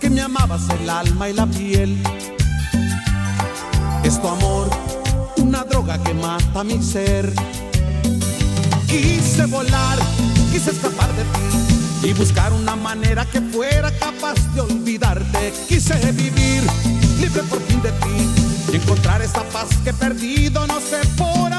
que me amabas el alma y la piel. Es tu amor, una droga que mata mi ser. Quise volar, quise escapar de ti y buscar una manera que fuera capaz de olvidarte. Quise vivir libre por fin de ti y encontrar esa paz que he perdido, no sé por